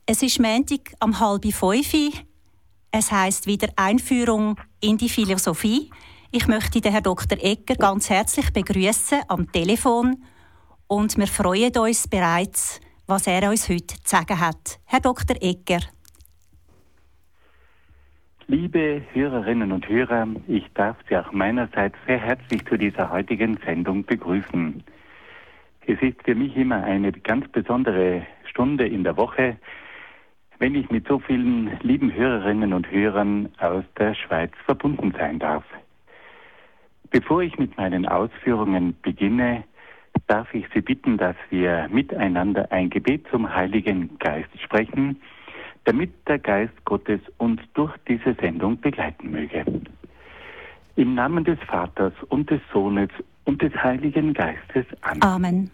Es ist Montag um 4:30. Es heisst wieder Einführung in die Philosophie. Ich möchte den Herrn Dr. Egger ganz herzlich begrüßen am Telefon und wir freuen uns bereits, was er uns heute zu sagen hat. Herr Dr. Egger. Liebe Hörerinnen und Hörer, ich darf Sie auch meinerseits sehr herzlich zu dieser heutigen Sendung begrüßen. Es ist für mich immer eine ganz besondere Stunde in der Woche, wenn ich mit so vielen lieben Hörerinnen und Hörern aus der Schweiz verbunden sein darf. Bevor ich mit meinen Ausführungen beginne, darf ich Sie bitten, dass wir miteinander ein Gebet zum Heiligen Geist sprechen, damit der Geist Gottes uns durch diese Sendung begleiten möge. Im Namen des Vaters und des Sohnes und des Heiligen Geistes. Amen. Amen.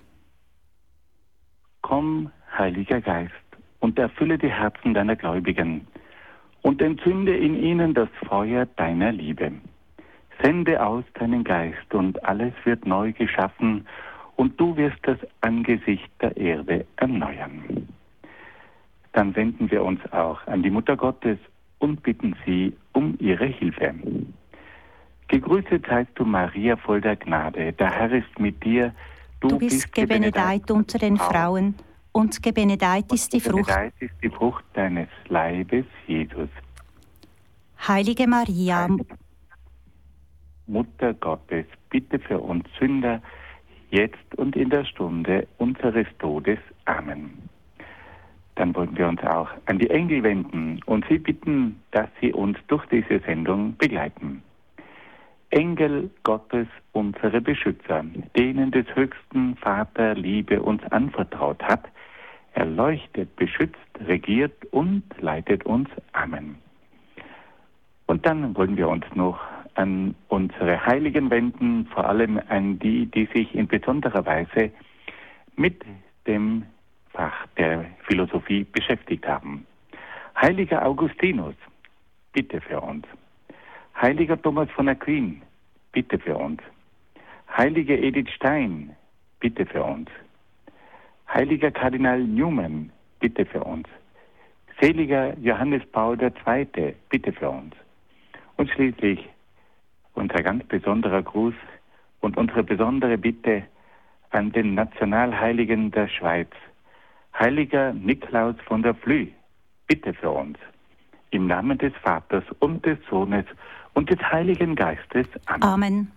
Komm, Heiliger Geist, und erfülle die Herzen deiner Gläubigen und entzünde in ihnen das Feuer deiner Liebe. Sende aus deinen Geist und alles wird neu geschaffen und du wirst das Angesicht der Erde erneuern. Dann wenden wir uns auch an die Mutter Gottes und bitten sie um ihre Hilfe. Gegrüßet seist du, Maria, voll der Gnade. Der Herr ist mit dir. Du bist gebenedeit unter den Frauen und gebenedeit ist die Frucht. Gebenedeit ist die Frucht deines Leibes, Jesus. Heilige Maria, Mutter Gottes, bitte für uns Sünder, jetzt und in der Stunde unseres Todes. Amen. Dann wollen wir uns auch an die Engel wenden und sie bitten, dass sie uns durch diese Sendung begleiten. Engel Gottes, unsere Beschützer, denen des höchsten Vater Liebe uns anvertraut hat, erleuchtet, beschützt, regiert und leitet uns. Amen. Und dann wollen wir uns noch an unsere Heiligen wenden, vor allem an die, die sich in besonderer Weise mit dem Fach der Philosophie beschäftigt haben. Heiliger Augustinus, bitte für uns. Heiliger Thomas von Aquin, bitte für uns. Heilige Edith Stein, bitte für uns. Heiliger Kardinal Newman, bitte für uns. Seliger Johannes Paul II., bitte für uns. Und schließlich unser ganz besonderer Gruß und unsere besondere Bitte an den Nationalheiligen der Schweiz, Heiliger Niklaus von der Flüe, bitte für uns. Im Namen des Vaters und des Sohnes und des Heiligen Geistes. Amen. Amen.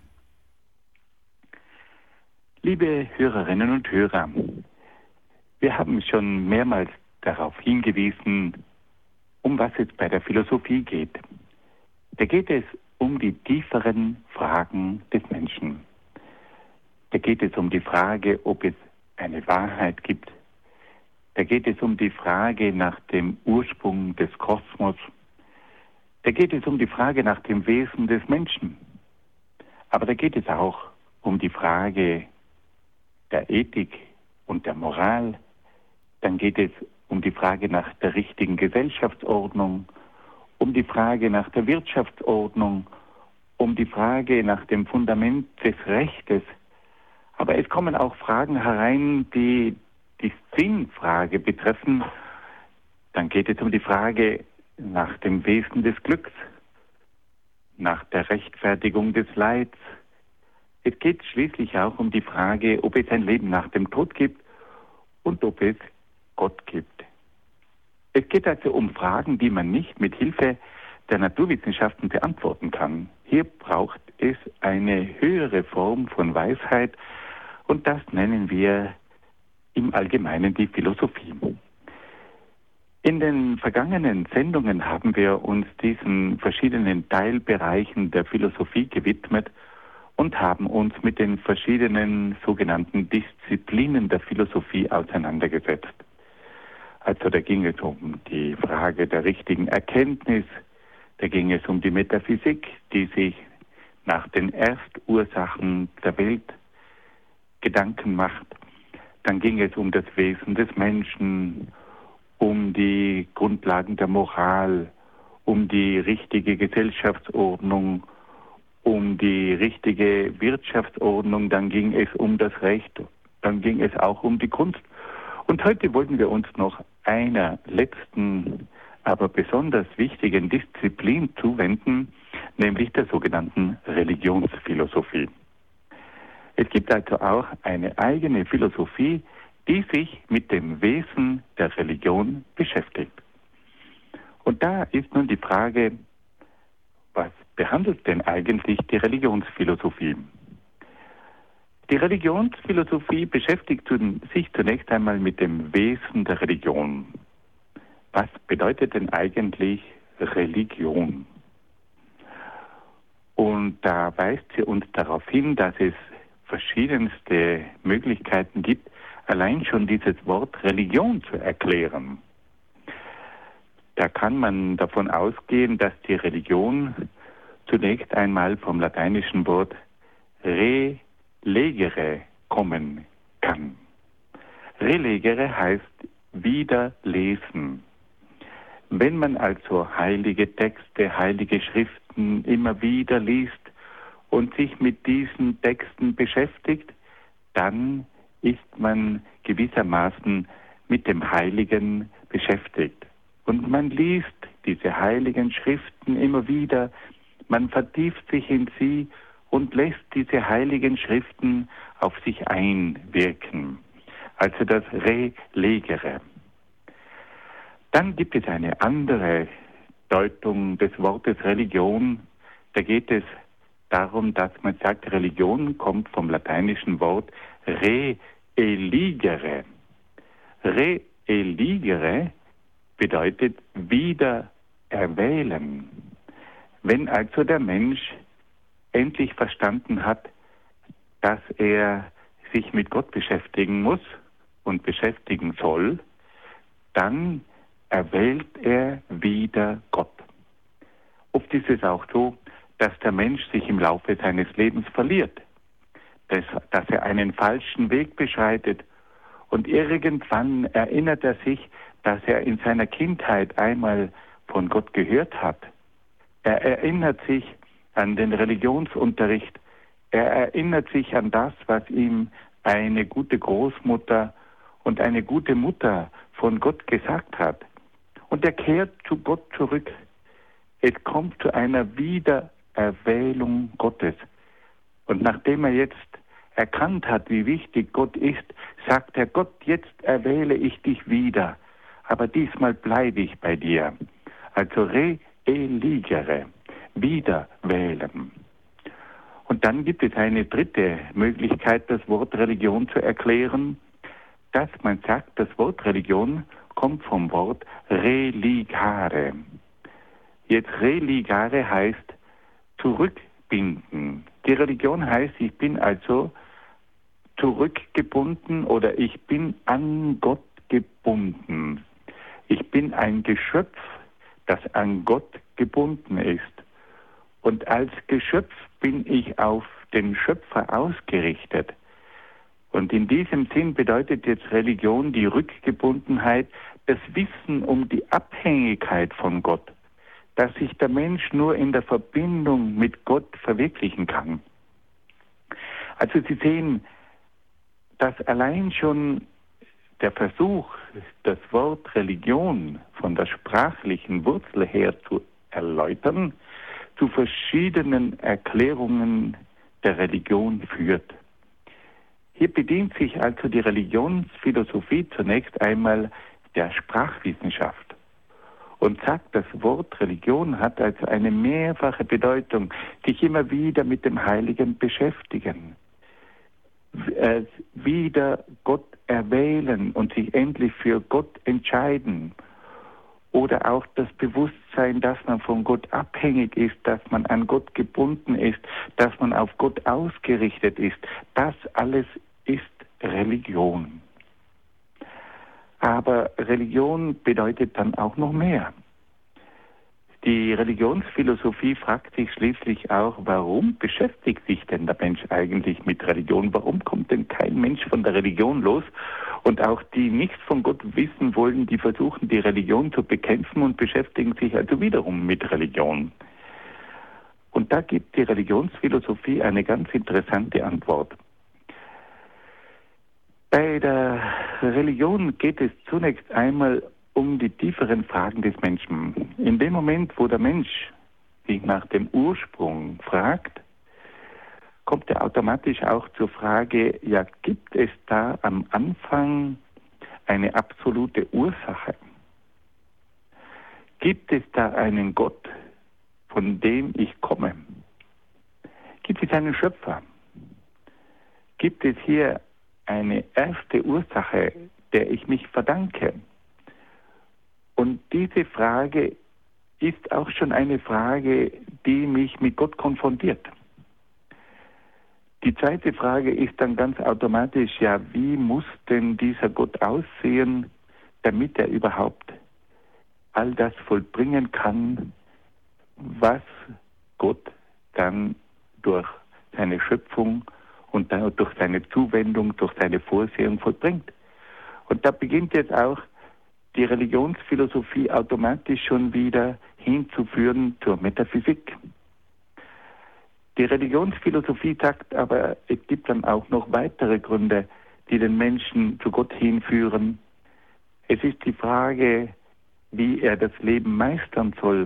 Liebe Hörerinnen und Hörer, wir haben schon mehrmals darauf hingewiesen, um was es bei der Philosophie geht. Da geht es um die tieferen Fragen des Menschen. Da geht es um die Frage, ob es eine Wahrheit gibt. Da geht es um die Frage nach dem Ursprung des Kosmos. Da geht es um die Frage nach dem Wesen des Menschen. Aber da geht es auch um die Frage der Ethik und der Moral. Dann geht es um die Frage nach der richtigen Gesellschaftsordnung, um die Frage nach der Wirtschaftsordnung, um die Frage nach dem Fundament des Rechtes. Aber es kommen auch Fragen herein, die die Sinnfrage betreffen. Dann geht es um die Frage nach dem Wesen des Glücks, nach der Rechtfertigung des Leids. Es geht schließlich auch um die Frage, ob es ein Leben nach dem Tod gibt und ob es Gott gibt. Es geht also um Fragen, die man nicht mit Hilfe der Naturwissenschaften beantworten kann. Hier braucht es eine höhere Form von Weisheit und das nennen wir im Allgemeinen die Philosophie. In den vergangenen Sendungen haben wir uns diesen verschiedenen Teilbereichen der Philosophie gewidmet und haben uns mit den verschiedenen sogenannten Disziplinen der Philosophie auseinandergesetzt. Also da ging es um die Frage der richtigen Erkenntnis, da ging es um die Metaphysik, die sich nach den Erstursachen der Welt Gedanken macht. Dann ging es um das Wesen des Menschen, um die Grundlagen der Moral, um die richtige Gesellschaftsordnung, um die richtige Wirtschaftsordnung. Dann ging es um das Recht, dann ging es auch um die Kunst. Und heute wollen wir uns noch einer letzten, aber besonders wichtigen Disziplin zuwenden, nämlich der sogenannten Religionsphilosophie. Es gibt also auch eine eigene Philosophie, die sich mit dem Wesen der Religion beschäftigt. Und da ist nun die Frage, was behandelt denn eigentlich die Religionsphilosophie? Die Religionsphilosophie beschäftigt sich zunächst einmal mit dem Wesen der Religion. Was bedeutet denn eigentlich Religion? Und da weist sie uns darauf hin, dass es verschiedenste Möglichkeiten gibt, allein schon dieses Wort Religion zu erklären. Da kann man davon ausgehen, dass die Religion zunächst einmal vom lateinischen Wort relegere kommen kann. Relegere heißt wieder lesen. Wenn man also heilige Texte, heilige Schriften immer wieder liest und sich mit diesen Texten beschäftigt, dann ist man gewissermaßen mit dem Heiligen beschäftigt. Und man liest diese heiligen Schriften immer wieder, man vertieft sich in sie und lässt diese heiligen Schriften auf sich einwirken. Also das Relegere. Dann gibt es eine andere Deutung des Wortes Religion. Da geht es darum, dass man sagt, Religion kommt vom lateinischen Wort reeligere. Reeligere bedeutet wieder erwählen. Wenn also der Mensch endlich verstanden hat, dass er sich mit Gott beschäftigen muss und beschäftigen soll, dann erwählt er wieder Gott. Oft ist es auch so, dass der Mensch sich im Laufe seines Lebens verliert, dass er einen falschen Weg beschreitet und irgendwann erinnert er sich, dass er in seiner Kindheit einmal von Gott gehört hat. Er erinnert sich an den Religionsunterricht, er erinnert sich an das, was ihm eine gute Großmutter und eine gute Mutter von Gott gesagt hat. Und er kehrt zu Gott zurück. Es kommt zu einer Wiedererwählung Gottes. Und nachdem er jetzt erkannt hat, wie wichtig Gott ist, sagt er, Gott, jetzt erwähle ich dich wieder. Aber diesmal bleibe ich bei dir. Also reeligere, wiederwählen. Und dann gibt es eine dritte Möglichkeit, das Wort Religion zu erklären, dass man sagt, das Wort Religion kommt vom Wort religare. Jetzt religare heißt zurückbinden. Die Religion heißt, ich bin also zurückgebunden oder ich bin an Gott gebunden. Ich bin ein Geschöpf, das an Gott gebunden ist. Und als Geschöpf bin ich auf den Schöpfer ausgerichtet. Und in diesem Sinn bedeutet jetzt Religion die Rückgebundenheit, das Wissen um die Abhängigkeit von Gott, dass sich der Mensch nur in der Verbindung mit Gott verwirklichen kann. Also Sie sehen, dass allein schon der Versuch, das Wort Religion von der sprachlichen Wurzel her zu erläutern, zu verschiedenen Erklärungen der Religion führt. Hier bedient sich also die Religionsphilosophie zunächst einmal der Sprachwissenschaft und sagt, das Wort Religion hat also eine mehrfache Bedeutung, sich immer wieder mit dem Heiligen beschäftigen, wieder Gott erwählen und sich endlich für Gott entscheiden. Oder auch das Bewusstsein, dass man von Gott abhängig ist, dass man an Gott gebunden ist, dass man auf Gott ausgerichtet ist. Das alles ist Religion. Aber Religion bedeutet dann auch noch mehr. Die Religionsphilosophie fragt sich schließlich auch, warum beschäftigt sich denn der Mensch eigentlich mit Religion? Warum kommt denn kein Mensch von der Religion los? Und auch die nichts von Gott wissen wollen, die versuchen, die Religion zu bekämpfen und beschäftigen sich also wiederum mit Religion. Und da gibt die Religionsphilosophie eine ganz interessante Antwort. Bei der Religion geht es zunächst einmal um die tieferen Fragen des Menschen. In dem Moment, wo der Mensch sich nach dem Ursprung fragt, kommt er automatisch auch zur Frage, ja, gibt es da am Anfang eine absolute Ursache? Gibt es da einen Gott, von dem ich komme? Gibt es einen Schöpfer? Gibt es hier eine erste Ursache, der ich mich verdanke? Und diese Frage ist auch schon eine Frage, die mich mit Gott konfrontiert. Die zweite Frage ist dann ganz automatisch, ja, wie muss denn dieser Gott aussehen, damit er überhaupt all das vollbringen kann, was Gott dann durch seine Schöpfung und dann durch seine Zuwendung, durch seine Vorsehung vollbringt. Und da beginnt jetzt auch die Religionsphilosophie automatisch schon wieder hinzuführen zur Metaphysik. Die Religionsphilosophie sagt aber, es gibt dann auch noch weitere Gründe, die den Menschen zu Gott hinführen. Es ist die Frage, wie er das Leben meistern soll.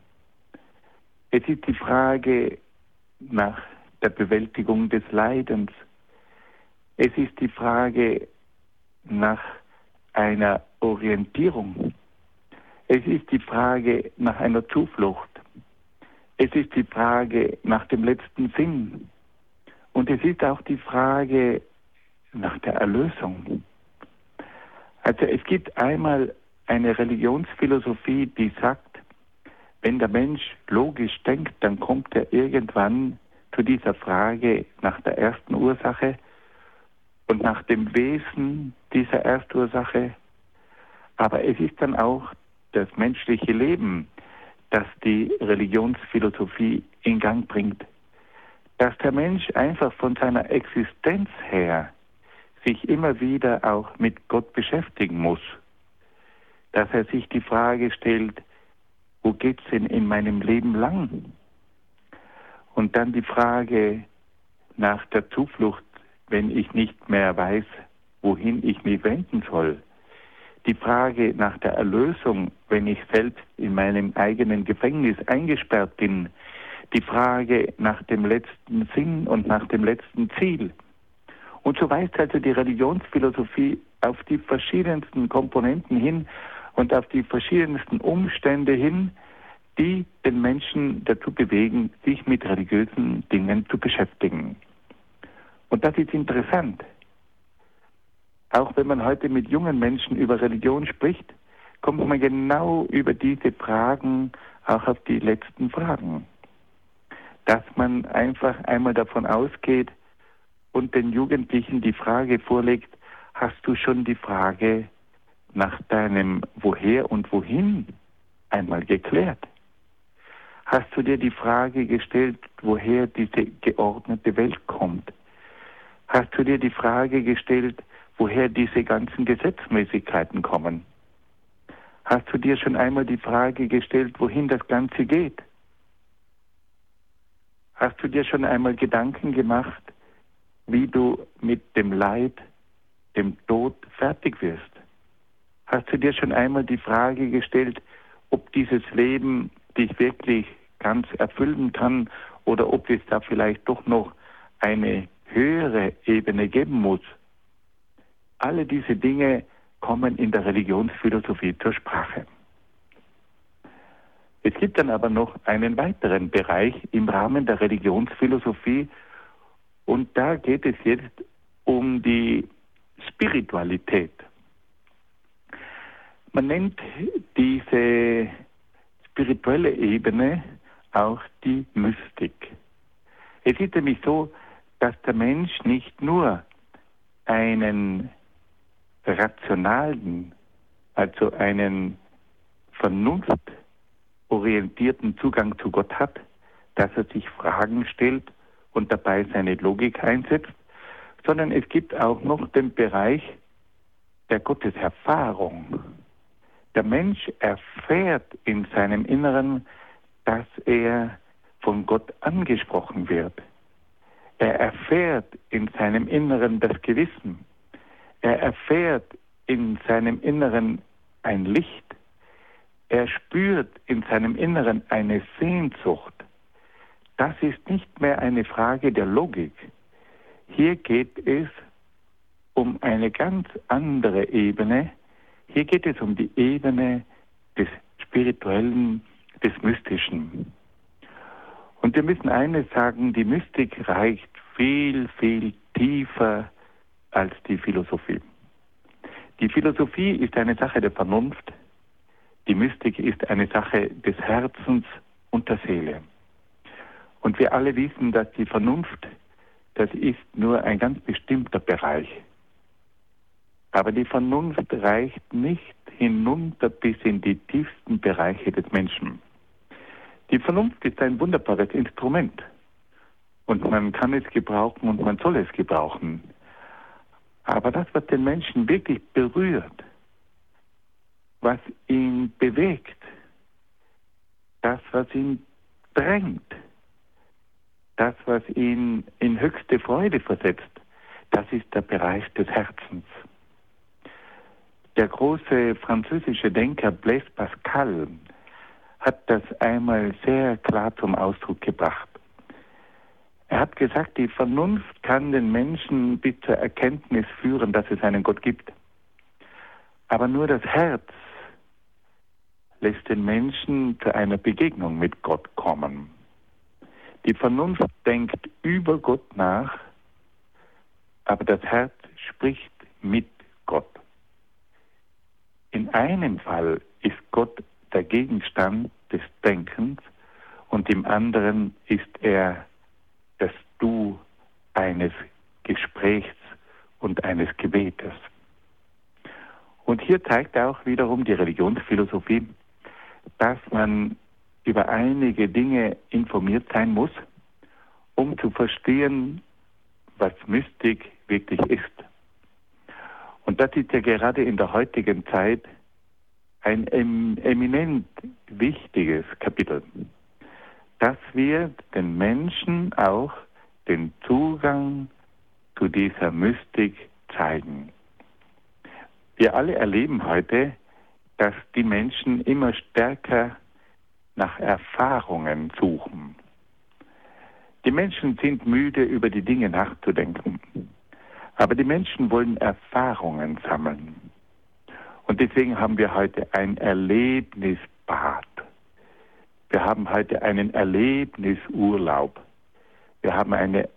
Es ist die Frage nach der Bewältigung des Leidens. Es ist die Frage nach einer Orientierung. Es ist die Frage nach einer Zuflucht. Es ist die Frage nach dem letzten Sinn. Und es ist auch die Frage nach der Erlösung. Also es gibt einmal eine Religionsphilosophie, die sagt, wenn der Mensch logisch denkt, dann kommt er irgendwann zu dieser Frage nach der ersten Ursache und nach dem Wesen dieser Erstursache. Aber es ist dann auch das menschliche Leben, das die Religionsphilosophie in Gang bringt. Dass der Mensch einfach von seiner Existenz her sich immer wieder auch mit Gott beschäftigen muss. Dass er sich die Frage stellt, wo geht's denn in meinem Leben lang? Und dann die Frage nach der Zuflucht, wenn ich nicht mehr weiß, wohin ich mich wenden soll. Die Frage nach der Erlösung, wenn ich selbst in meinem eigenen Gefängnis eingesperrt bin. Die Frage nach dem letzten Sinn und nach dem letzten Ziel. Und so weist also die Religionsphilosophie auf die verschiedensten Komponenten hin und auf die verschiedensten Umstände hin, die den Menschen dazu bewegen, sich mit religiösen Dingen zu beschäftigen. Und das ist interessant. Auch wenn man heute mit jungen Menschen über Religion spricht, kommt man genau über diese Fragen auch auf die letzten Fragen. Dass man einfach einmal davon ausgeht und den Jugendlichen die Frage vorlegt, hast du schon die Frage nach deinem Woher und Wohin einmal geklärt? Hast du dir die Frage gestellt, woher diese geordnete Welt kommt? Hast du dir die Frage gestellt, woher diese ganzen Gesetzmäßigkeiten kommen? Hast du dir schon einmal die Frage gestellt, wohin das Ganze geht? Hast du dir schon einmal Gedanken gemacht, wie du mit dem Leid, dem Tod fertig wirst? Hast du dir schon einmal die Frage gestellt, ob dieses Leben dich wirklich ganz erfüllen kann oder ob es da vielleicht doch noch eine höhere Ebene geben muss? Alle diese Dinge kommen in der Religionsphilosophie zur Sprache. Es gibt dann aber noch einen weiteren Bereich im Rahmen der Religionsphilosophie und da geht es jetzt um die Spiritualität. Man nennt diese spirituelle Ebene auch die Mystik. Es ist nämlich so, dass der Mensch nicht nur einen rationalen, also einen vernunftorientierten Zugang zu Gott hat, dass er sich Fragen stellt und dabei seine Logik einsetzt, sondern es gibt auch noch den Bereich der Gotteserfahrung. Der Mensch erfährt in seinem Inneren, dass er von Gott angesprochen wird. Er erfährt in seinem Inneren das Gewissen. Er erfährt in seinem Inneren ein Licht. Er spürt in seinem Inneren eine Sehnsucht. Das ist nicht mehr eine Frage der Logik. Hier geht es um eine ganz andere Ebene. Hier geht es um die Ebene des Spirituellen, des Mystischen. Und wir müssen eines sagen, die Mystik reicht viel, viel tiefer als die Philosophie. Die Philosophie ist eine Sache der Vernunft, die Mystik ist eine Sache des Herzens und der Seele. Und wir alle wissen, dass die Vernunft, das ist nur ein ganz bestimmter Bereich. Aber die Vernunft reicht nicht hinunter bis in die tiefsten Bereiche des Menschen. Die Vernunft ist ein wunderbares Instrument. Und man kann es gebrauchen und man soll es gebrauchen. Aber das, was den Menschen wirklich berührt, was ihn bewegt, das, was ihn drängt, das, was ihn in höchste Freude versetzt, das ist der Bereich des Herzens. Der große französische Denker Blaise Pascal hat das einmal sehr klar zum Ausdruck gebracht. Er hat gesagt, die Vernunft kann den Menschen bis zur Erkenntnis führen, dass es einen Gott gibt. Aber nur das Herz lässt den Menschen zu einer Begegnung mit Gott kommen. Die Vernunft denkt über Gott nach, aber das Herz spricht mit Gott. In einem Fall ist Gott der Gegenstand des Denkens und im anderen ist er das Du eines Gesprächs und eines Gebetes. Und hier zeigt auch wiederum die Religionsphilosophie, dass man über einige Dinge informiert sein muss, um zu verstehen, was Mystik wirklich ist. Und das ist ja gerade in der heutigen Zeit ein eminent wichtiges Kapitel, dass wir den Menschen auch den Zugang zu dieser Mystik zeigen. Wir alle erleben heute, dass die Menschen immer stärker nach Erfahrungen suchen. Die Menschen sind müde, über die Dinge nachzudenken. Aber die Menschen wollen Erfahrungen sammeln. Und deswegen haben wir heute ein Erlebnisbad. Wir haben heute einen Erlebnisurlaub. Wir haben eine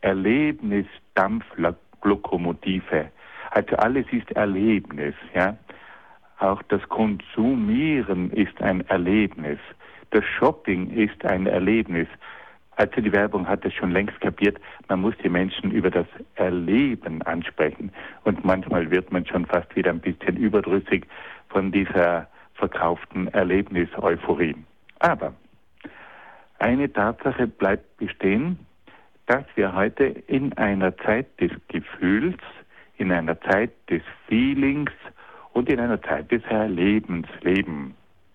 Erlebnisdampflokomotive. Also alles ist Erlebnis, ja. Auch das Konsumieren ist ein Erlebnis. Das Shopping ist ein Erlebnis. Also die Werbung hat es schon längst kapiert, man muss die Menschen über das Erleben ansprechen. Und manchmal wird man schon fast wieder ein bisschen überdrüssig von dieser verkauften Erlebnis-Euphorie. Aber eine Tatsache bleibt bestehen, dass wir heute in einer Zeit des Gefühls, in einer Zeit des Feelings und in einer Zeit des Erlebens leben.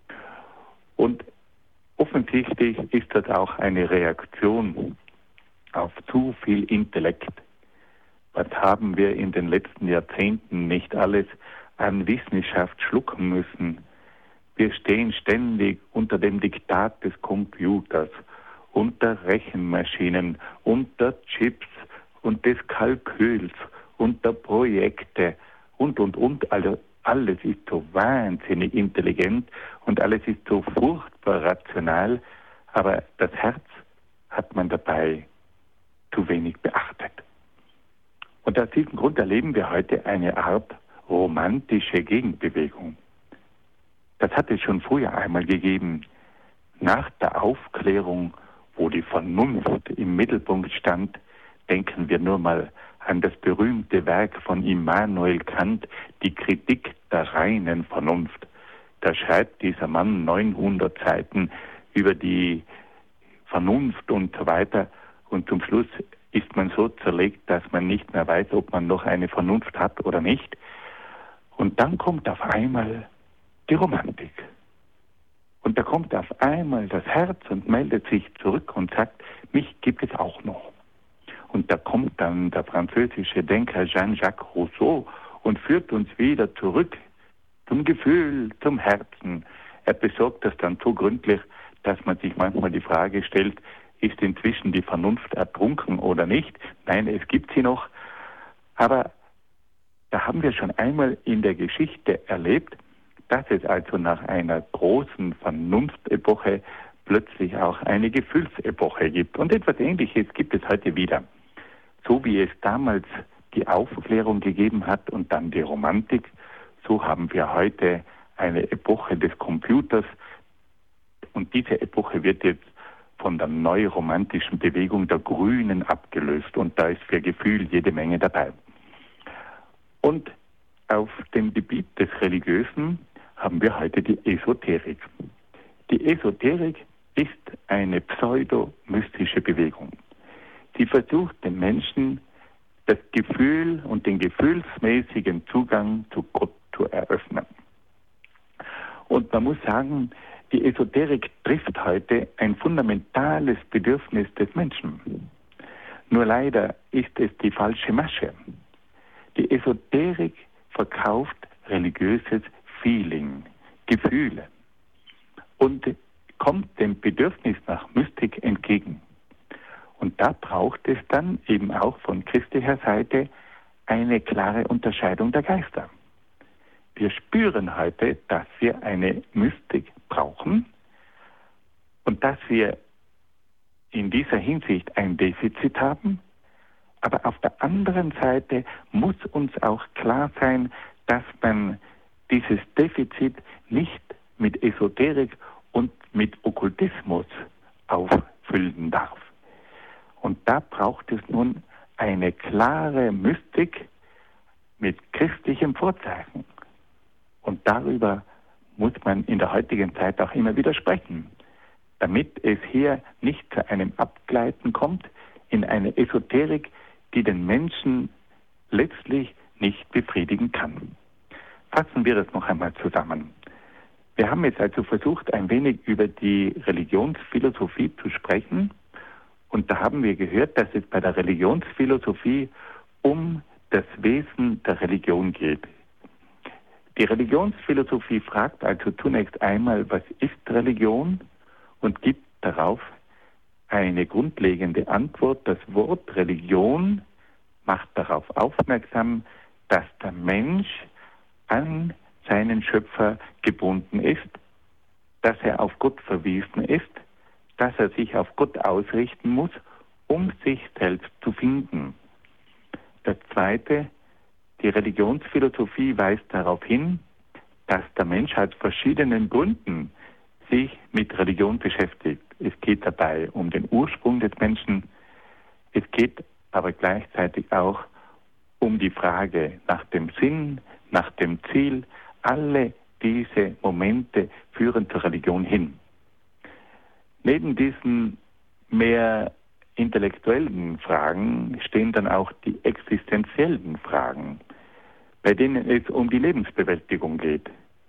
Und offensichtlich ist das auch eine Reaktion auf zu viel Intellekt. Was haben wir in den letzten Jahrzehnten nicht alles an Wissenschaft schlucken müssen? Wir stehen ständig unter dem Diktat des Computers, unter Rechenmaschinen, unter Chips und des Kalküls, unter Projekte und. Also alles ist so wahnsinnig intelligent und alles ist so furchtbar rational, aber das Herz hat man dabei zu wenig beachtet. Und aus diesem Grund erleben wir heute eine Art romantische Gegenbewegung. Das hat es schon früher einmal gegeben. Nach der Aufklärung, wo die Vernunft im Mittelpunkt stand, denken wir nur mal an das berühmte Werk von Immanuel Kant, die Kritik der reinen Vernunft. Da schreibt dieser Mann 900 Seiten über die Vernunft und so weiter. Und zum Schluss ist man so zerlegt, dass man nicht mehr weiß, ob man noch eine Vernunft hat oder nicht. Und dann kommt auf einmal die Romantik. Und da kommt auf einmal das Herz und meldet sich zurück und sagt, mich gibt es auch noch. Und da kommt dann der französische Denker Jean-Jacques Rousseau und führt uns wieder zurück zum Gefühl, zum Herzen. Er besorgt das dann so gründlich, dass man sich manchmal die Frage stellt, ist inzwischen die Vernunft ertrunken oder nicht? Nein, es gibt sie noch. Aber da haben wir schon einmal in der Geschichte erlebt, dass es also nach einer großen Vernunftepoche plötzlich auch eine Gefühlsepoche gibt. Und etwas Ähnliches gibt es heute wieder. So wie es damals die Aufklärung gegeben hat und dann die Romantik, so haben wir heute eine Epoche des Computers. Und diese Epoche wird jetzt von der neuromantischen Bewegung der Grünen abgelöst. Und da ist für Gefühl jede Menge dabei. Und auf dem Gebiet des Religiösen haben wir heute die Esoterik. Die Esoterik ist eine pseudo-mystische Bewegung. Sie versucht den Menschen das Gefühl und den gefühlsmäßigen Zugang zu Gott zu eröffnen. Und man muss sagen, die Esoterik trifft heute ein fundamentales Bedürfnis des Menschen. Nur leider ist es die falsche Masche. Die Esoterik verkauft religiöses Feeling, Gefühle und kommt dem Bedürfnis nach Mystik entgegen. Und da braucht es dann eben auch von christlicher Seite eine klare Unterscheidung der Geister. Wir spüren heute, dass wir eine Mystik brauchen und dass wir in dieser Hinsicht ein Defizit haben. Aber auf der anderen Seite muss uns auch klar sein, dass man dieses Defizit nicht mit Esoterik und mit Okkultismus auffüllen darf. Und da braucht es nun eine klare Mystik mit christlichem Vorzeichen. Und darüber muss man in der heutigen Zeit auch immer wieder sprechen, damit es hier nicht zu einem Abgleiten kommt in eine Esoterik, die den Menschen letztlich nicht befriedigen kann. Fassen wir das noch einmal zusammen. Wir haben jetzt also versucht, ein wenig über die Religionsphilosophie zu sprechen. Und da haben wir gehört, dass es bei der Religionsphilosophie um das Wesen der Religion geht. Die Religionsphilosophie fragt also zunächst einmal, was ist Religion? Und gibt darauf eine grundlegende Antwort. Das Wort Religion macht darauf aufmerksam, dass der Mensch an seinen Schöpfer gebunden ist, dass er auf Gott verwiesen ist, dass er sich auf Gott ausrichten muss, um sich selbst zu finden. Das Zweite, die Religionsphilosophie weist darauf hin, dass der Mensch aus verschiedenen Gründen sich mit Religion beschäftigt. Es geht dabei um den Ursprung des Menschen, es geht aber gleichzeitig auch um die Frage nach dem Sinn, nach dem Ziel. Alle diese Momente führen zur Religion hin. Neben diesen mehr intellektuellen Fragen stehen dann auch die existenziellen Fragen, bei denen es um die Lebensbewältigung geht.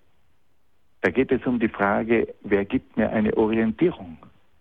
Da geht es um die Frage, wer gibt mir eine Orientierung?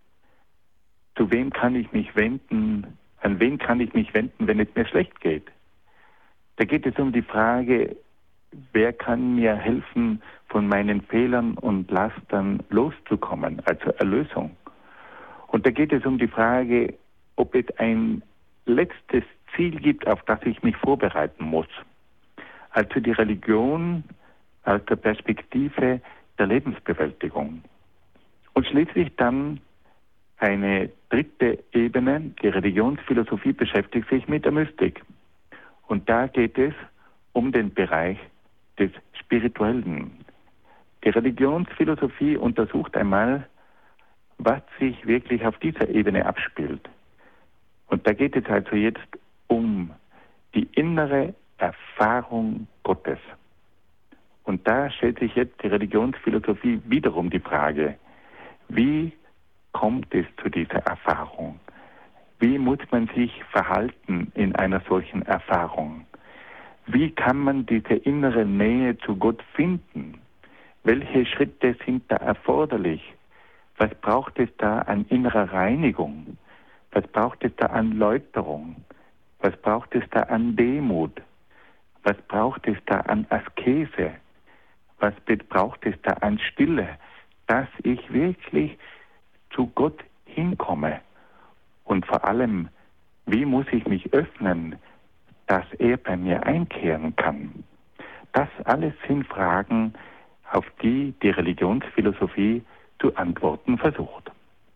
Zu wem kann ich mich wenden? An wen kann ich mich wenden, wenn es mir schlecht geht? Da geht es um die Frage, wer kann mir helfen, von meinen Fehlern und Lastern loszukommen, also Erlösung. Und da geht es um die Frage, ob es ein letztes Ziel gibt, auf das ich mich vorbereiten muss. Also die Religion aus der Perspektive der Lebensbewältigung. Und schließlich dann eine dritte Ebene, die Religionsphilosophie beschäftigt sich mit der Mystik. Und da geht es um den Bereich des Spirituellen. Die Religionsphilosophie untersucht einmal, was sich wirklich auf dieser Ebene abspielt. Und da geht es also jetzt um die innere Erfahrung Gottes. Und da stellt sich jetzt die Religionsphilosophie wiederum die Frage, wie kommt es zu dieser Erfahrung? Wie muss man sich verhalten in einer solchen Erfahrung? Wie kann man diese innere Nähe zu Gott finden? Welche Schritte sind da erforderlich? Was braucht es da an innerer Reinigung? Was braucht es da an Läuterung? Was braucht es da an Demut? Was braucht es da an Askese? Was braucht es da an Stille, dass ich wirklich zu Gott hinkomme? Und vor allem, wie muss ich mich öffnen, dass er bei mir einkehren kann? Das alles sind Fragen, auf die die Religionsphilosophie zu antworten versucht.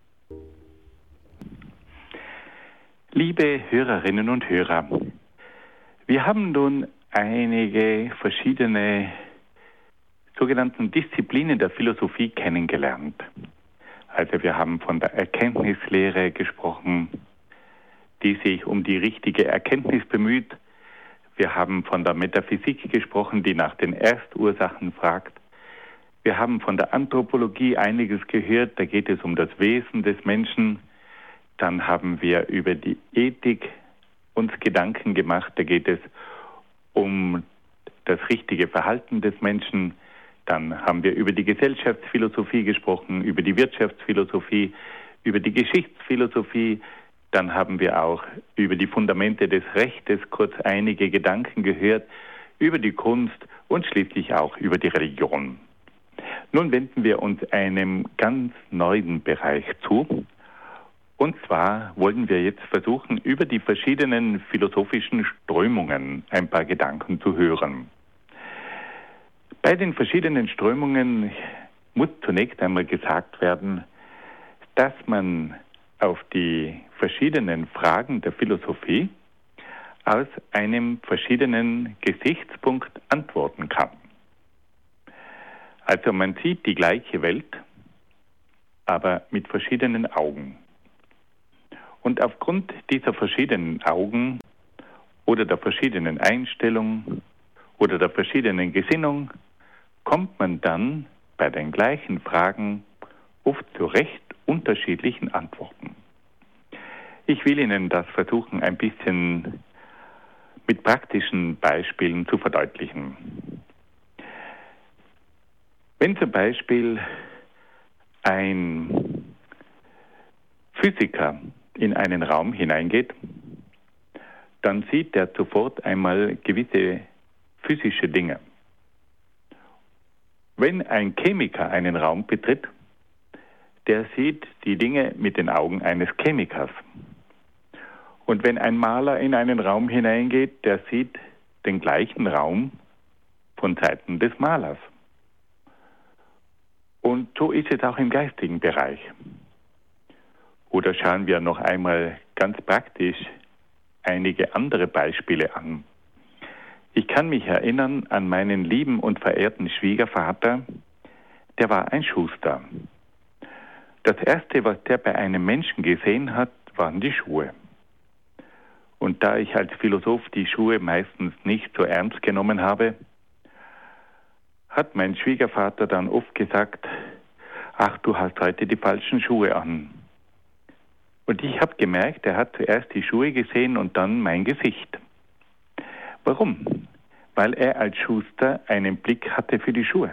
Liebe Hörerinnen und Hörer, wir haben nun einige verschiedene sogenannten Disziplinen der Philosophie kennengelernt. Also wir haben von der Erkenntnislehre gesprochen, die sich um die richtige Erkenntnis bemüht. Wir haben von der Metaphysik gesprochen, die nach den Erstursachen fragt. Wir haben von der Anthropologie einiges gehört, da geht es um das Wesen des Menschen. Dann haben wir über die Ethik uns Gedanken gemacht, da geht es um das richtige Verhalten des Menschen. Dann haben wir über die Gesellschaftsphilosophie gesprochen, über die Wirtschaftsphilosophie, über die Geschichtsphilosophie. Dann haben wir auch über die Fundamente des Rechtes kurz einige Gedanken gehört, über die Kunst und schließlich auch über die Religion. Nun wenden wir uns einem ganz neuen Bereich zu. Und zwar wollen wir jetzt versuchen, über die verschiedenen philosophischen Strömungen ein paar Gedanken zu hören. Bei den verschiedenen Strömungen muss zunächst einmal gesagt werden, dass man auf die verschiedenen Fragen der Philosophie aus einem verschiedenen Gesichtspunkt antworten kann. Also man sieht die gleiche Welt, aber mit verschiedenen Augen. Und aufgrund dieser verschiedenen Augen oder der verschiedenen Einstellung oder der verschiedenen Gesinnung kommt man dann bei den gleichen Fragen oft zu recht unterschiedlichen Antworten. Ich will Ihnen das versuchen, ein bisschen mit praktischen Beispielen zu verdeutlichen. Wenn zum Beispiel ein Physiker in einen Raum hineingeht, dann sieht er sofort einmal gewisse physische Dinge. Wenn ein Chemiker einen Raum betritt, der sieht die Dinge mit den Augen eines Chemikers. Und wenn ein Maler in einen Raum hineingeht, der sieht den gleichen Raum von Seiten des Malers. Und so ist es auch im geistigen Bereich. Oder schauen wir noch einmal ganz praktisch einige andere Beispiele an. Ich kann mich erinnern an meinen lieben und verehrten Schwiegervater, der war ein Schuster. Das Erste, was der bei einem Menschen gesehen hat, waren die Schuhe. Und da ich als Philosoph die Schuhe meistens nicht so ernst genommen habe, hat mein Schwiegervater dann oft gesagt, ach, du hast heute die falschen Schuhe an. Und ich habe gemerkt, er hat zuerst die Schuhe gesehen und dann mein Gesicht. Warum? Weil er als Schuster einen Blick hatte für die Schuhe.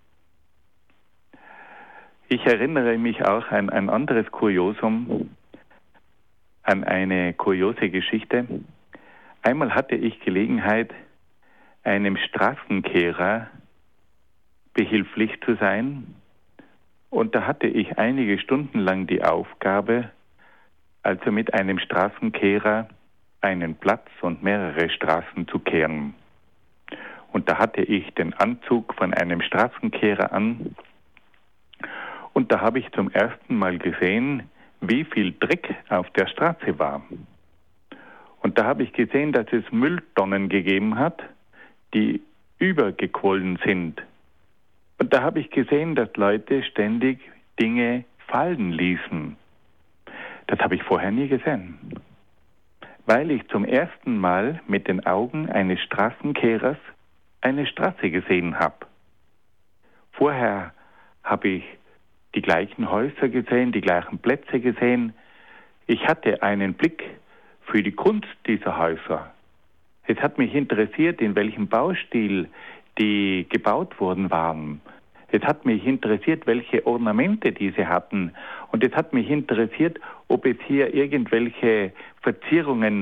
Ich erinnere mich auch an ein anderes Kuriosum, an eine kuriose Geschichte. Einmal hatte ich Gelegenheit, einem Straßenkehrer behilflich zu sein. Und da hatte ich einige Stunden lang die Aufgabe, also mit einem Straßenkehrer einen Platz und mehrere Straßen zu kehren. Und da hatte ich den Anzug von einem Straßenkehrer an. Und da habe ich zum ersten Mal gesehen, wie viel Dreck auf der Straße war. Und da habe ich gesehen, dass es Mülltonnen gegeben hat, die übergequollen sind. Und da habe ich gesehen, dass Leute ständig Dinge fallen ließen. Das habe ich vorher nie gesehen. Weil ich zum ersten Mal mit den Augen eines Straßenkehrers eine Straße gesehen habe. Vorher habe ich die gleichen Häuser gesehen, die gleichen Plätze gesehen. Ich hatte einen Blick für die Kunst dieser Häuser. Es hat mich interessiert, in welchem Baustil die gebaut worden waren. Es hat mich interessiert, welche Ornamente diese hatten. Und es hat mich interessiert, ob es hier irgendwelche Verzierungen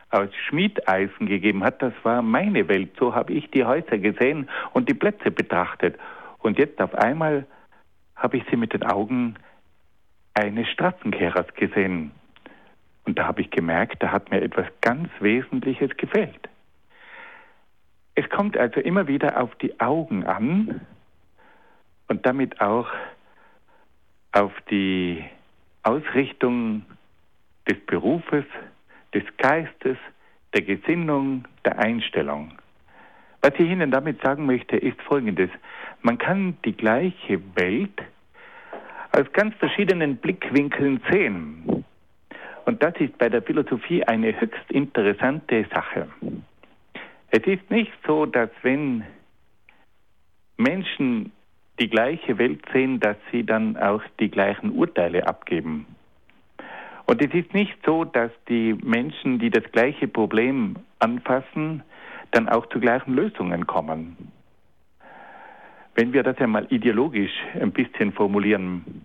aus Schmiedeisen gegeben hat, das war meine Welt. So habe ich die Häuser gesehen und die Plätze betrachtet. Und jetzt auf einmal habe ich sie mit den Augen eines Straßenkehrers gesehen. Und da habe ich gemerkt, da hat mir etwas ganz Wesentliches gefehlt. Es kommt also immer wieder auf die Augen an und damit auch auf die Ausrichtung des Berufes, des Geistes, der Gesinnung, der Einstellung. Was ich Ihnen damit sagen möchte, ist Folgendes. Man kann die gleiche Welt aus ganz verschiedenen Blickwinkeln sehen. Und das ist bei der Philosophie eine höchst interessante Sache. Es ist nicht so, dass wenn Menschen die gleiche Welt sehen, dass sie dann auch die gleichen Urteile abgeben. Und es ist nicht so, dass die Menschen, die das gleiche Problem anfassen, dann auch zu gleichen Lösungen kommen. Wenn wir das einmal ideologisch ein bisschen formulieren.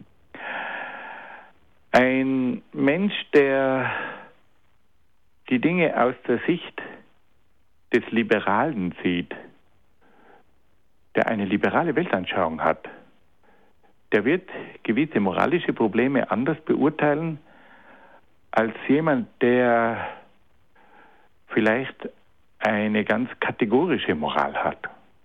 Ein Mensch, der die Dinge aus der Sicht des Liberalen sieht, der eine liberale Weltanschauung hat, der wird gewisse moralische Probleme anders beurteilen als jemand, der vielleicht eine ganz kategorische Moral hat.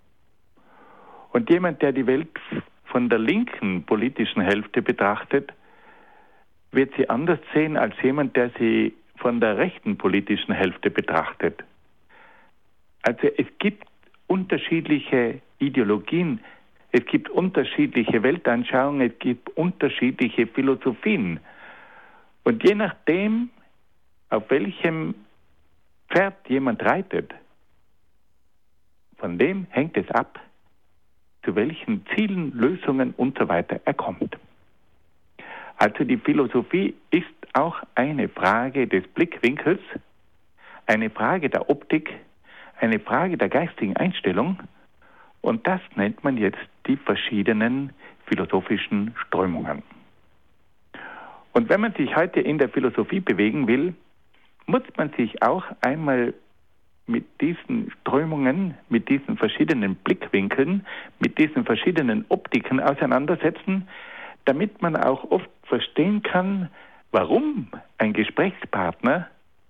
Und jemand, der die Welt von der linken politischen Hälfte betrachtet, wird sie anders sehen als jemand, der sie von der rechten politischen Hälfte betrachtet. Also es gibt unterschiedliche Ideologien, es gibt unterschiedliche Weltanschauungen, es gibt unterschiedliche Philosophien. Und je nachdem, auf welchem Pferd jemand reitet, von dem hängt es ab, zu welchen Zielen, Lösungen und so weiter er kommt. Also die Philosophie ist auch eine Frage des Blickwinkels, eine Frage der Optik, eine Frage der geistigen Einstellung, und das nennt man jetzt die verschiedenen philosophischen Strömungen. Und wenn man sich heute in der Philosophie bewegen will, muss man sich auch einmal mit diesen Strömungen, mit diesen verschiedenen Blickwinkeln, mit diesen verschiedenen Optiken auseinandersetzen, damit man auch oft verstehen kann, warum ein Gesprächspartner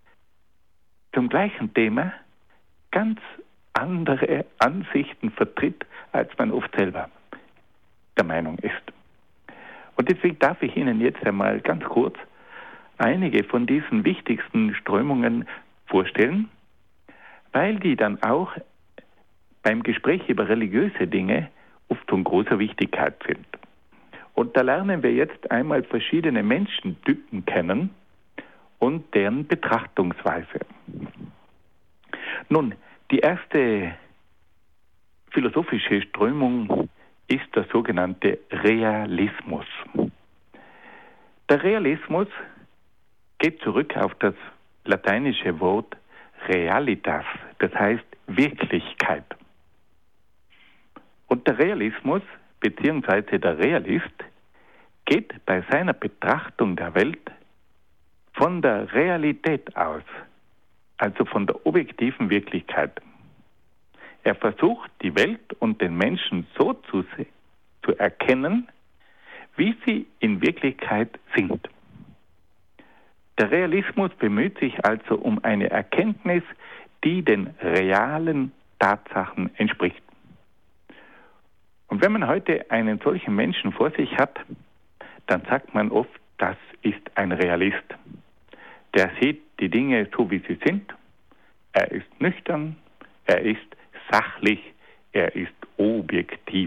zum gleichen Thema ganz andere Ansichten vertritt, als man oft selber der Meinung ist. Und deswegen darf ich Ihnen jetzt einmal ganz kurz einige von diesen wichtigsten Strömungen vorstellen, weil die dann auch beim Gespräch über religiöse Dinge oft von großer Wichtigkeit sind. Und da lernen wir jetzt einmal verschiedene Menschentypen kennen und deren Betrachtungsweise. Nun, die erste philosophische Strömung ist der sogenannte Realismus. Der Realismus geht zurück auf das lateinische Wort realitas, das heißt Wirklichkeit. Und der Realismus bzw. der Realist geht bei seiner Betrachtung der Welt von der Realität aus, also von der objektiven Wirklichkeit. Er versucht, die Welt und den Menschen so zu erkennen, wie sie in Wirklichkeit sind. Der Realismus bemüht sich also um eine Erkenntnis, die den realen Tatsachen entspricht. Und wenn man heute einen solchen Menschen vor sich hat, dann sagt man oft, das ist ein Realist. Der sieht die Dinge so, wie sie sind. Er ist nüchtern, er ist sachlich, er ist objektiv.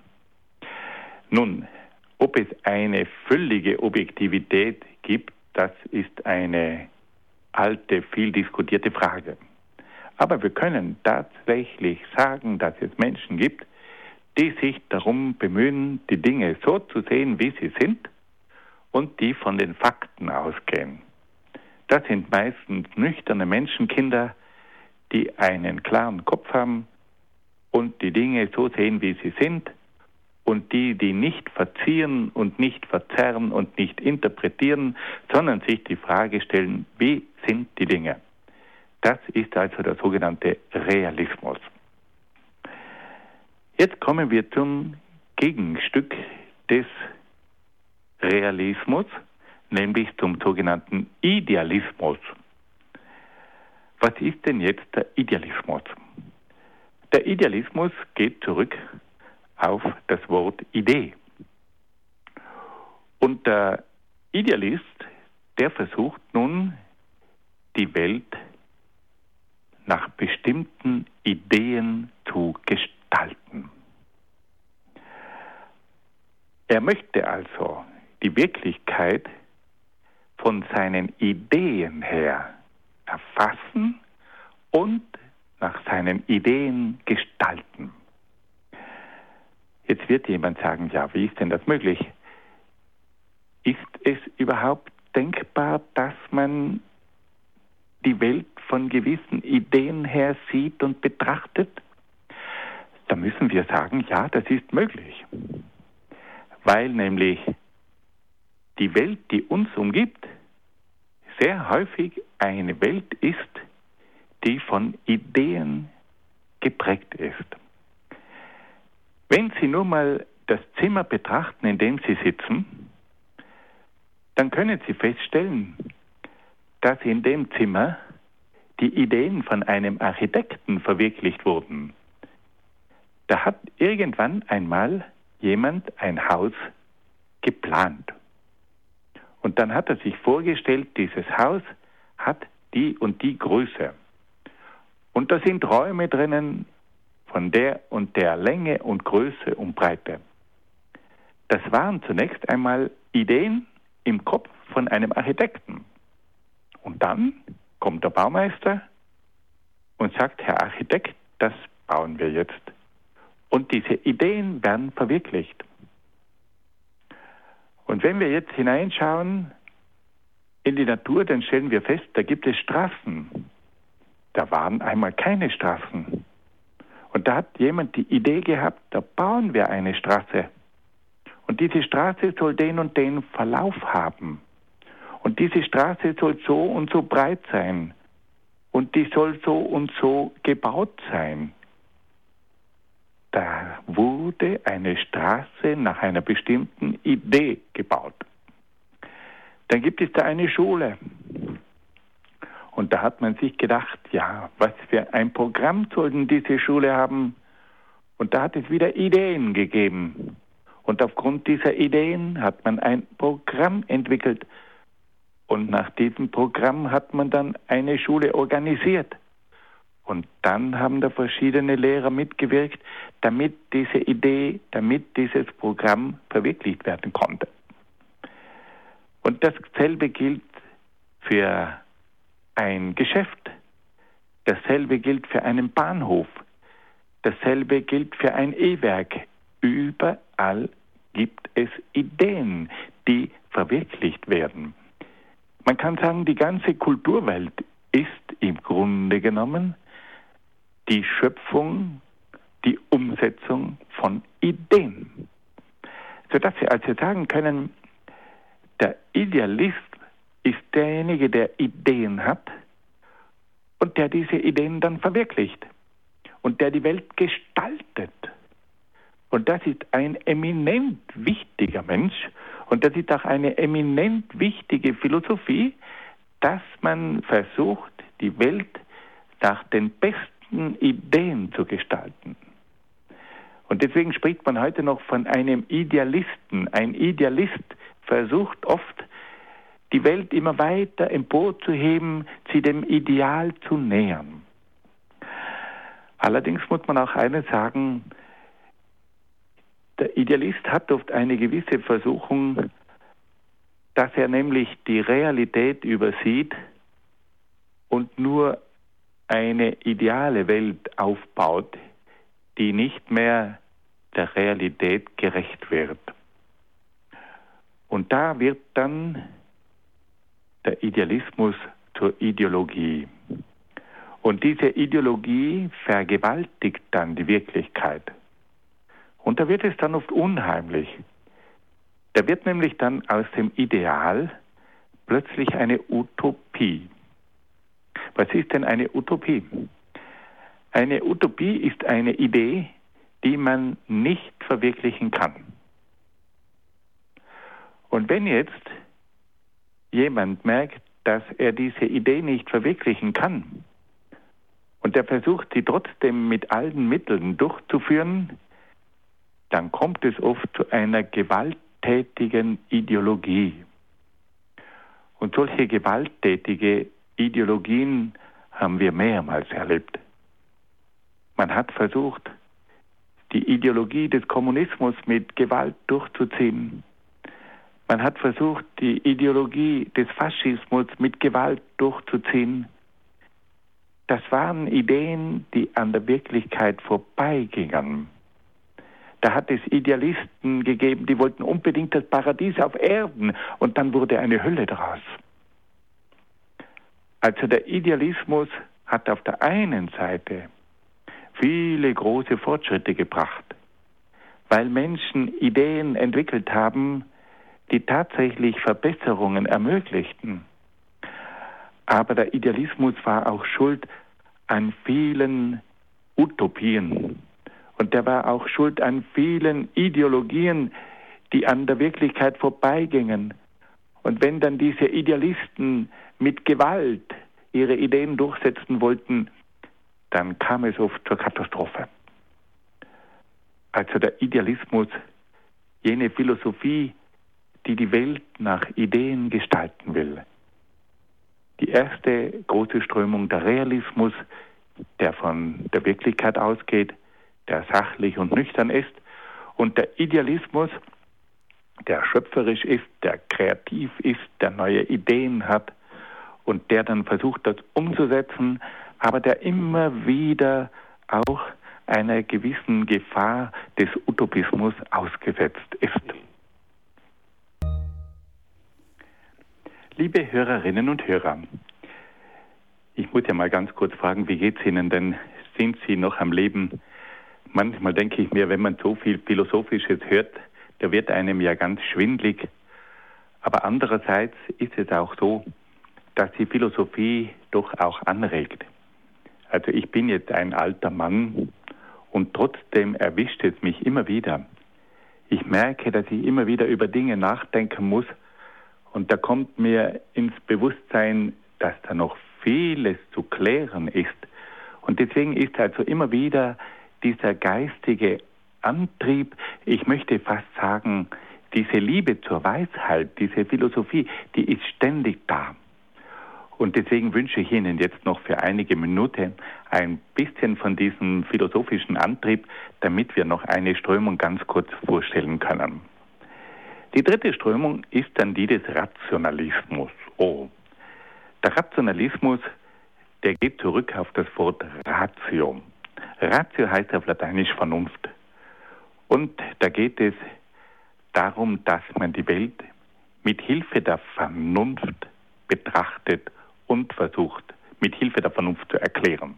Nun, ob es eine völlige Objektivität gibt, das ist eine alte, viel diskutierte Frage. Aber wir können tatsächlich sagen, dass es Menschen gibt, die sich darum bemühen, die Dinge so zu sehen, wie sie sind und die von den Fakten ausgehen. Das sind meistens nüchterne Menschenkinder, die einen klaren Kopf haben und die Dinge so sehen, wie sie sind, und die nicht verzieren und nicht verzerren und nicht interpretieren, sondern sich die Frage stellen, wie sind die Dinge? Das ist also der sogenannte Realismus. Jetzt kommen wir zum Gegenstück des Realismus, nämlich zum sogenannten Idealismus. Was ist denn jetzt der Idealismus? Der Idealismus geht zurück auf das Wort Idee. Und der Idealist, der versucht nun, die Welt nach bestimmten Ideen zu gestalten. Er möchte also die Wirklichkeit von seinen Ideen her erfassen und nach seinen Ideen gestalten. Jetzt wird jemand sagen, ja, wie ist denn das möglich? Ist es überhaupt denkbar, dass man die Welt von gewissen Ideen her sieht und betrachtet? Da müssen wir sagen, ja, das ist möglich. Weil nämlich die Welt, die uns umgibt, sehr häufig eine Welt ist, die von Ideen geprägt ist. Wenn Sie nur mal das Zimmer betrachten, in dem Sie sitzen, dann können Sie feststellen, dass in dem Zimmer die Ideen von einem Architekten verwirklicht wurden. Da hat irgendwann einmal jemand ein Haus geplant. Und dann hat er sich vorgestellt, dieses Haus hat die und die Größe. Und da sind Räume drinnen von der und der Länge und Größe und Breite. Das waren zunächst einmal Ideen im Kopf von einem Architekten. Und dann kommt der Baumeister und sagt, Herr Architekt, das bauen wir jetzt. Und diese Ideen werden verwirklicht. Und wenn wir jetzt hineinschauen in die Natur, dann stellen wir fest, da gibt es Straßen. Da waren einmal keine Straßen. Und da hat jemand die Idee gehabt, da bauen wir eine Straße. Und diese Straße soll den und den Verlauf haben. Und diese Straße soll so und so breit sein. Und die soll so und so gebaut sein. Da wurde eine Straße nach einer bestimmten Idee gebaut. Dann gibt es da eine Schule. Und da hat man sich gedacht, ja, was für ein Programm sollten diese Schule haben? Und da hat es wieder Ideen gegeben. Und aufgrund dieser Ideen hat man ein Programm entwickelt. Und nach diesem Programm hat man dann eine Schule organisiert. Und dann haben da verschiedene Lehrer mitgewirkt, damit diese Idee, damit dieses Programm verwirklicht werden konnte. Und dasselbe gilt für ein Geschäft. Dasselbe gilt für einen Bahnhof. Dasselbe gilt für ein E-Werk. Überall gibt es Ideen, die verwirklicht werden. Man kann sagen, die ganze Kulturwelt ist im Grunde genommen die Schöpfung, die Umsetzung von Ideen. Sodass wir also sagen können, der Idealist ist derjenige, der Ideen hat und der diese Ideen dann verwirklicht und der die Welt gestaltet. Und das ist ein eminent wichtiger Mensch und das ist auch eine eminent wichtige Philosophie, dass man versucht, die Welt nach den besten Ideen zu gestalten. Und deswegen spricht man heute noch von einem Idealisten. Ein Idealist versucht oft, die Welt immer weiter emporzuheben, sie dem Ideal zu nähern. Allerdings muss man auch eines sagen, der Idealist hat oft eine gewisse Versuchung, dass er nämlich die Realität übersieht und nur eine ideale Welt aufbaut, die nicht mehr der Realität gerecht wird. Und da wird dann der Idealismus zur Ideologie. Und diese Ideologie vergewaltigt dann die Wirklichkeit. Und da wird es dann oft unheimlich. Da wird nämlich dann aus dem Ideal plötzlich eine Utopie. Was ist denn eine Utopie? Eine Utopie ist eine Idee, die man nicht verwirklichen kann. Und wenn jetzt jemand merkt, dass er diese Idee nicht verwirklichen kann und er versucht, sie trotzdem mit allen Mitteln durchzuführen, dann kommt es oft zu einer gewalttätigen Ideologie. Und solche gewalttätige Ideologien haben wir mehrmals erlebt. Man hat versucht, die Ideologie des Kommunismus mit Gewalt durchzuziehen. Man hat versucht, die Ideologie des Faschismus mit Gewalt durchzuziehen. Das waren Ideen, die an der Wirklichkeit vorbeigingen. Da hat es Idealisten gegeben, die wollten unbedingt das Paradies auf Erden und dann wurde eine Hölle draus. Also der Idealismus hat auf der einen Seite viele große Fortschritte gebracht, weil Menschen Ideen entwickelt haben, die tatsächlich Verbesserungen ermöglichten. Aber der Idealismus war auch schuld an vielen Utopien. Und der war auch schuld an vielen Ideologien, die an der Wirklichkeit vorbeigingen. Und wenn dann diese Idealisten mit Gewalt ihre Ideen durchsetzen wollten, dann kam es oft zur Katastrophe. Also der Idealismus, jene Philosophie, die die Welt nach Ideen gestalten will. Die erste große Strömung, der Realismus, der von der Wirklichkeit ausgeht, der sachlich und nüchtern ist, und der Idealismus, der schöpferisch ist, der kreativ ist, der neue Ideen hat und der dann versucht, das umzusetzen, aber der immer wieder auch einer gewissen Gefahr des Utopismus ausgesetzt ist. Liebe Hörerinnen und Hörer, ich muss ja mal ganz kurz fragen, wie geht's Ihnen denn? Sind Sie noch am Leben? Manchmal denke ich mir, wenn man so viel Philosophisches hört, da wird einem ja ganz schwindlig. Aber andererseits ist es auch so, dass die Philosophie doch auch anregt. Also ich bin jetzt ein alter Mann und trotzdem erwischt es mich immer wieder. Ich merke, dass ich immer wieder über Dinge nachdenken muss und da kommt mir ins Bewusstsein, dass da noch vieles zu klären ist. Und deswegen ist also immer wieder dieser geistige Antrieb, ich möchte fast sagen, diese Liebe zur Weisheit, diese Philosophie, die ist ständig da. Und deswegen wünsche ich Ihnen jetzt noch für einige Minuten ein bisschen von diesem philosophischen Antrieb, damit wir noch eine Strömung ganz kurz vorstellen können. Die dritte Strömung ist dann die des Rationalismus. Der Rationalismus, der geht zurück auf das Wort Ratio. Ratio heißt auf Lateinisch Vernunft. Und da geht es darum, dass man die Welt mit Hilfe der Vernunft betrachtet und versucht, mit Hilfe der Vernunft zu erklären.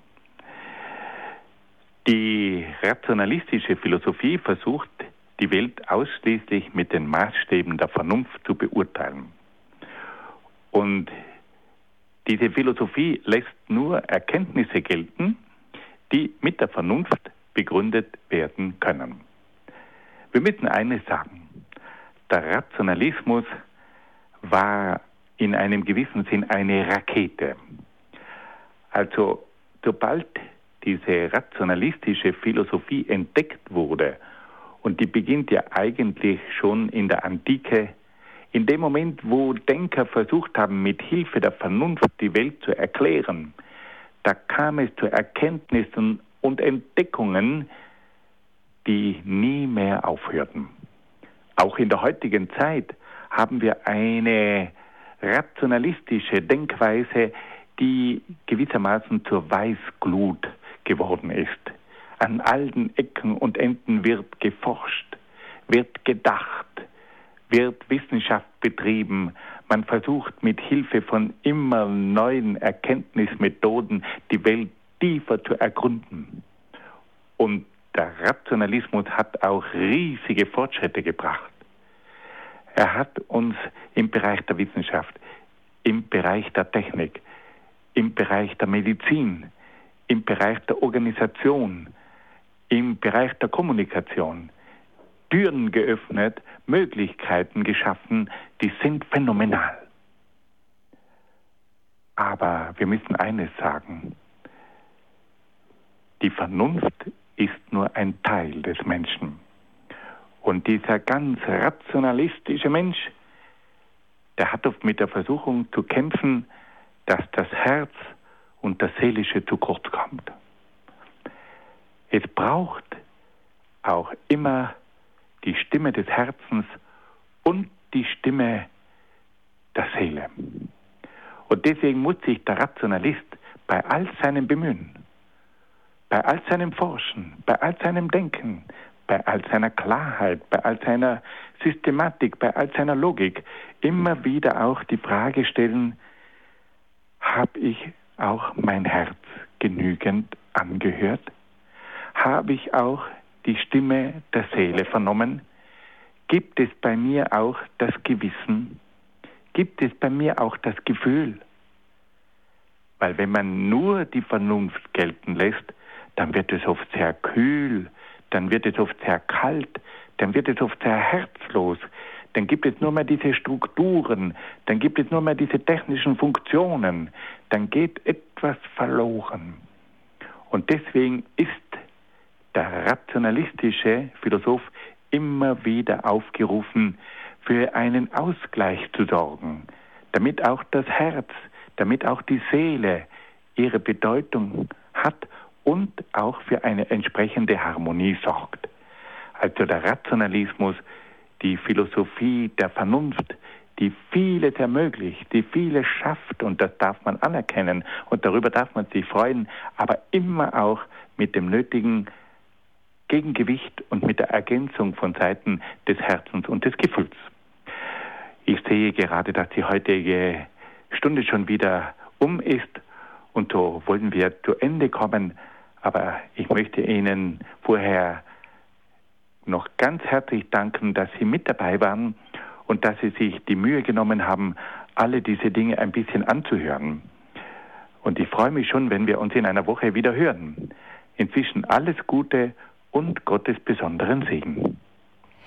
Die rationalistische Philosophie versucht, die Welt ausschließlich mit den Maßstäben der Vernunft zu beurteilen. Und diese Philosophie lässt nur Erkenntnisse gelten, die mit der Vernunft begründet werden können. Wir müssen eines sagen, der Rationalismus war in einem gewissen Sinn eine Rakete. Also sobald diese rationalistische Philosophie entdeckt wurde, und die beginnt ja eigentlich schon in der Antike, in dem Moment, wo Denker versucht haben, mit Hilfe der Vernunft die Welt zu erklären, da kam es zu Erkenntnissen und Entdeckungen, die nie mehr aufhörten. Auch in der heutigen Zeit haben wir eine rationalistische Denkweise, die gewissermaßen zur Weißglut geworden ist. An allen Ecken und Enden wird geforscht, wird gedacht, wird Wissenschaft betrieben. Man versucht mit Hilfe von immer neuen Erkenntnismethoden die Welt tiefer zu ergründen. Und der Rationalismus hat auch riesige Fortschritte gebracht. Er hat uns im Bereich der Wissenschaft, im Bereich der Technik, im Bereich der Medizin, im Bereich der Organisation, im Bereich der Kommunikation. Türen geöffnet, Möglichkeiten geschaffen, die sind phänomenal. Aber wir müssen eines sagen: Die Vernunft ist nur ein Teil des Menschen. Und dieser ganz rationalistische Mensch, der hat oft mit der Versuchung zu kämpfen, dass das Herz und das Seelische zu kurz kommt. Es braucht auch immer die Stimme des Herzens und die Stimme der Seele. Und deswegen muss sich der Rationalist bei all seinem Bemühen, bei all seinem Forschen, bei all seinem Denken, bei all seiner Klarheit, bei all seiner Systematik, bei all seiner Logik immer wieder auch die Frage stellen: Habe ich auch mein Herz genügend angehört? Habe ich auch die Stimme der Seele vernommen? Gibt es bei mir auch das Gewissen? Gibt es bei mir auch das Gefühl? Weil wenn man nur die Vernunft gelten lässt, dann wird es oft sehr kühl, dann wird es oft sehr kalt, dann wird es oft sehr herzlos, dann gibt es nur mehr diese Strukturen, dann gibt es nur mehr diese technischen Funktionen, dann geht etwas verloren. Und deswegen ist der rationalistische Philosoph immer wieder aufgerufen, für einen Ausgleich zu sorgen, damit auch das Herz, damit auch die Seele ihre Bedeutung hat und auch für eine entsprechende Harmonie sorgt. Also der Rationalismus, die Philosophie der Vernunft, die vieles ermöglicht, die vieles schafft, und das darf man anerkennen und darüber darf man sich freuen, aber immer auch mit dem nötigen Gegengewicht und mit der Ergänzung von Seiten des Herzens und des Gefühls. Ich sehe gerade, dass die heutige Stunde schon wieder um ist und so wollen wir zu Ende kommen, aber ich möchte Ihnen vorher noch ganz herzlich danken, dass Sie mit dabei waren und dass Sie sich die Mühe genommen haben, alle diese Dinge ein bisschen anzuhören. Und ich freue mich schon, wenn wir uns in einer Woche wieder hören. Inzwischen alles Gute und Gottes besonderen Segen.